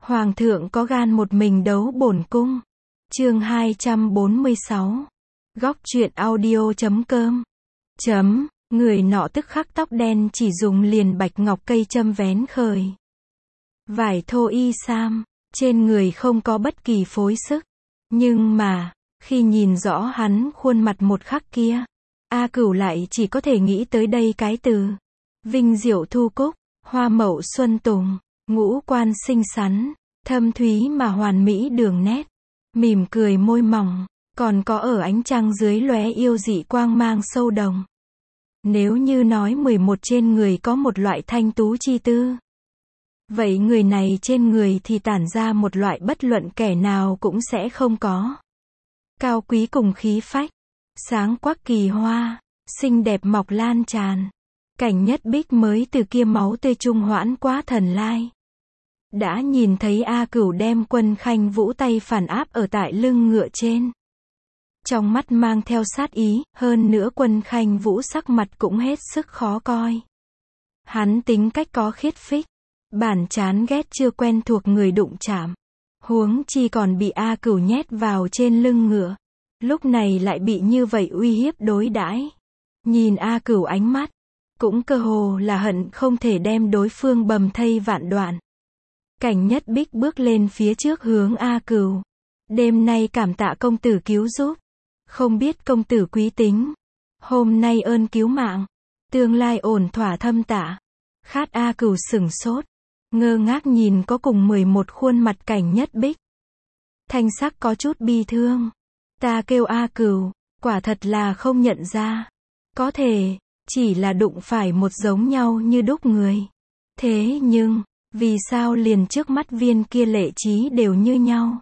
Hoàng thượng có gan một mình đấu bổn cung. Chương 246. Góc truyện audio.com. Người nọ tức khắc tóc đen chỉ dùng liền bạch ngọc cây châm vén khởi. Vải thô y sam, trên người không có bất kỳ phối sức. Nhưng mà, khi nhìn rõ hắn khuôn mặt một khắc kia, A Cửu lại chỉ có thể nghĩ tới đây cái từ. Vinh diệu thu cúc, hoa mậu xuân tùng, ngũ quan xinh xắn, thâm thúy mà hoàn mỹ đường nét, mỉm cười môi mỏng, còn có ở ánh trăng dưới lóe yêu dị quang mang sâu đồng. Nếu như nói 11 trên người có một loại thanh tú chi tư, vậy người này trên người thì tản ra một loại bất luận kẻ nào cũng sẽ không có. Cao quý cùng khí phách, sáng quắc kỳ hoa, xinh đẹp mọc lan tràn. Cảnh Nhất Bích mới từ kia máu tươi trung hoãn quá thần lai. Đã nhìn thấy A Cửu đem Quân Khanh Vũ tay phản áp ở tại lưng ngựa trên. Trong mắt mang theo sát ý, hơn nữa Quân Khanh Vũ sắc mặt cũng hết sức khó coi. Hắn tính cách có khiết phích, bản chán ghét chưa quen thuộc người đụng chạm. Huống chi còn bị A Cửu nhét vào trên lưng ngựa. Lúc này lại bị như vậy uy hiếp đối đãi. Nhìn A Cửu ánh mắt, cũng cơ hồ là hận không thể đem đối phương bầm thây vạn đoạn. Cảnh Nhất Bích bước lên phía trước hướng A Cửu. Đêm nay cảm tạ công tử cứu giúp. Không biết công tử quý tính. Hôm nay ơn cứu mạng. Tương lai ổn thỏa thâm tạ. Khát A Cửu sửng sốt. Ngơ ngác nhìn có cùng 11 khuôn mặt Cảnh Nhất Bích. Thanh sắc có chút bi thương. Ta kêu A Cửu, quả thật là không nhận ra. Có thể, chỉ là đụng phải một giống nhau như đúc người. Thế nhưng, vì sao liền trước mắt viên kia lệ trí đều như nhau?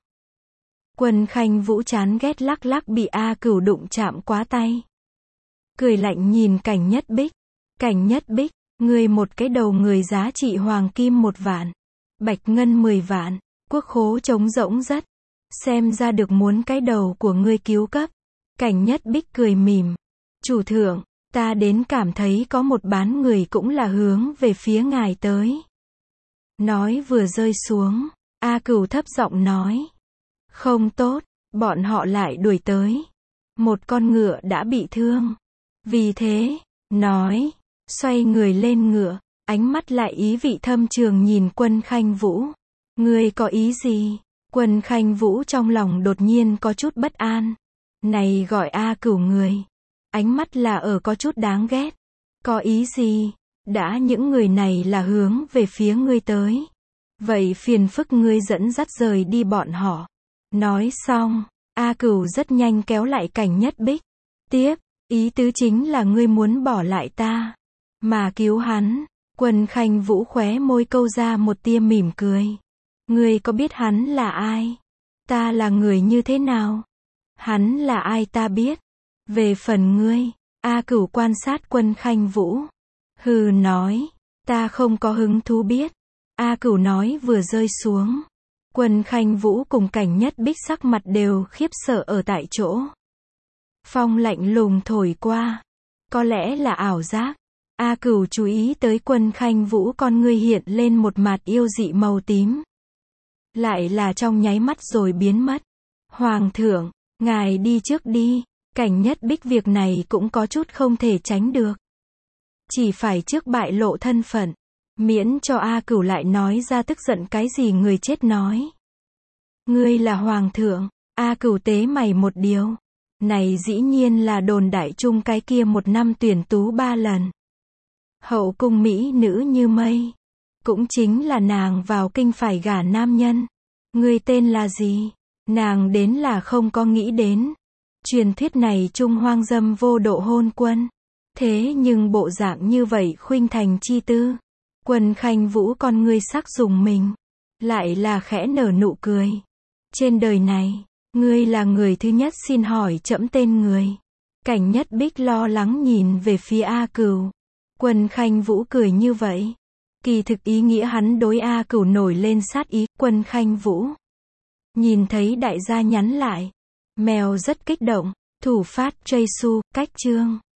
Quân Khanh Vũ chán ghét lắc lắc bị A Cửu đụng chạm quá tay. Cười lạnh nhìn Cảnh Nhất Bích. Cảnh Nhất Bích, ngươi một cái đầu người giá trị hoàng kim 1 vạn. Bạch ngân 10 vạn. Quốc khố trống rỗng rất. Xem ra được muốn cái đầu của ngươi cứu cấp. Cảnh Nhất Bích cười mỉm. Chủ thượng, ta đến cảm thấy có một bán người cũng là hướng về phía ngài tới. Nói vừa rơi xuống, A Cửu thấp giọng nói. Không tốt, bọn họ lại đuổi tới. Một con ngựa đã bị thương. Vì thế, nói, xoay người lên ngựa, ánh mắt lại ý vị thâm trường nhìn Quân Khanh Vũ. Ngươi có ý gì? Quân Khanh Vũ trong lòng đột nhiên có chút bất an. Này gọi A Cửu người. Ánh mắt là ở có chút đáng ghét. Có ý gì? Đã những người này là hướng về phía ngươi tới. Vậy phiền phức ngươi dẫn dắt rời đi bọn họ. Nói xong, A Cửu rất nhanh kéo lại Cảnh Nhất Bích. Tiếp, ý tứ chính là ngươi muốn bỏ lại ta. Mà cứu hắn. Quân Khanh Vũ khóe môi câu ra một tia mỉm cười. Ngươi có biết hắn là ai? Ta là người như thế nào? Hắn là ai ta biết. Về phần ngươi, A Cửu quan sát Quân Khanh Vũ. Hừ nói, ta không có hứng thú biết. A Cửu nói vừa rơi xuống. Quân Khanh Vũ cùng Cảnh Nhất Bích sắc mặt đều khiếp sợ ở tại chỗ. Phong lạnh lùng thổi qua. Có lẽ là ảo giác. A Cửu chú ý tới Quân Khanh Vũ con ngươi hiện lên một mặt yêu dị màu tím. Lại là trong nháy mắt rồi biến mất. Hoàng thượng, ngài đi trước đi. Cảnh Nhất Bích việc này cũng có chút không thể tránh được. Chỉ phải trước bại lộ thân phận. Miễn cho A Cửu lại nói ra tức giận cái gì người chết nói. Ngươi là hoàng thượng. A Cửu tế mày một điều. Này dĩ nhiên là đồn đại chung cái kia một năm tuyển tú 3 lần. Hậu cung mỹ nữ như mây. Cũng chính là nàng vào kinh phải gả nam nhân. Ngươi tên là gì? Nàng đến là không có nghĩ đến. Truyền thuyết này trung hoang dâm vô độ hôn quân. Thế nhưng bộ dạng như vậy khuynh thành chi tư. Quân Khanh Vũ con ngươi sắc dùng mình. Lại là khẽ nở nụ cười. Trên đời này, ngươi là người thứ nhất xin hỏi trẫm tên người. Cảnh Nhất Bích lo lắng nhìn về phía A Cửu. Quân Khanh Vũ cười như vậy. Kỳ thực ý nghĩa hắn đối A Cửu nổi lên sát ý. Quân Khanh Vũ nhìn thấy đại gia nhắn lại. Mèo rất kích động. Thủ phát Jesu, cách chương.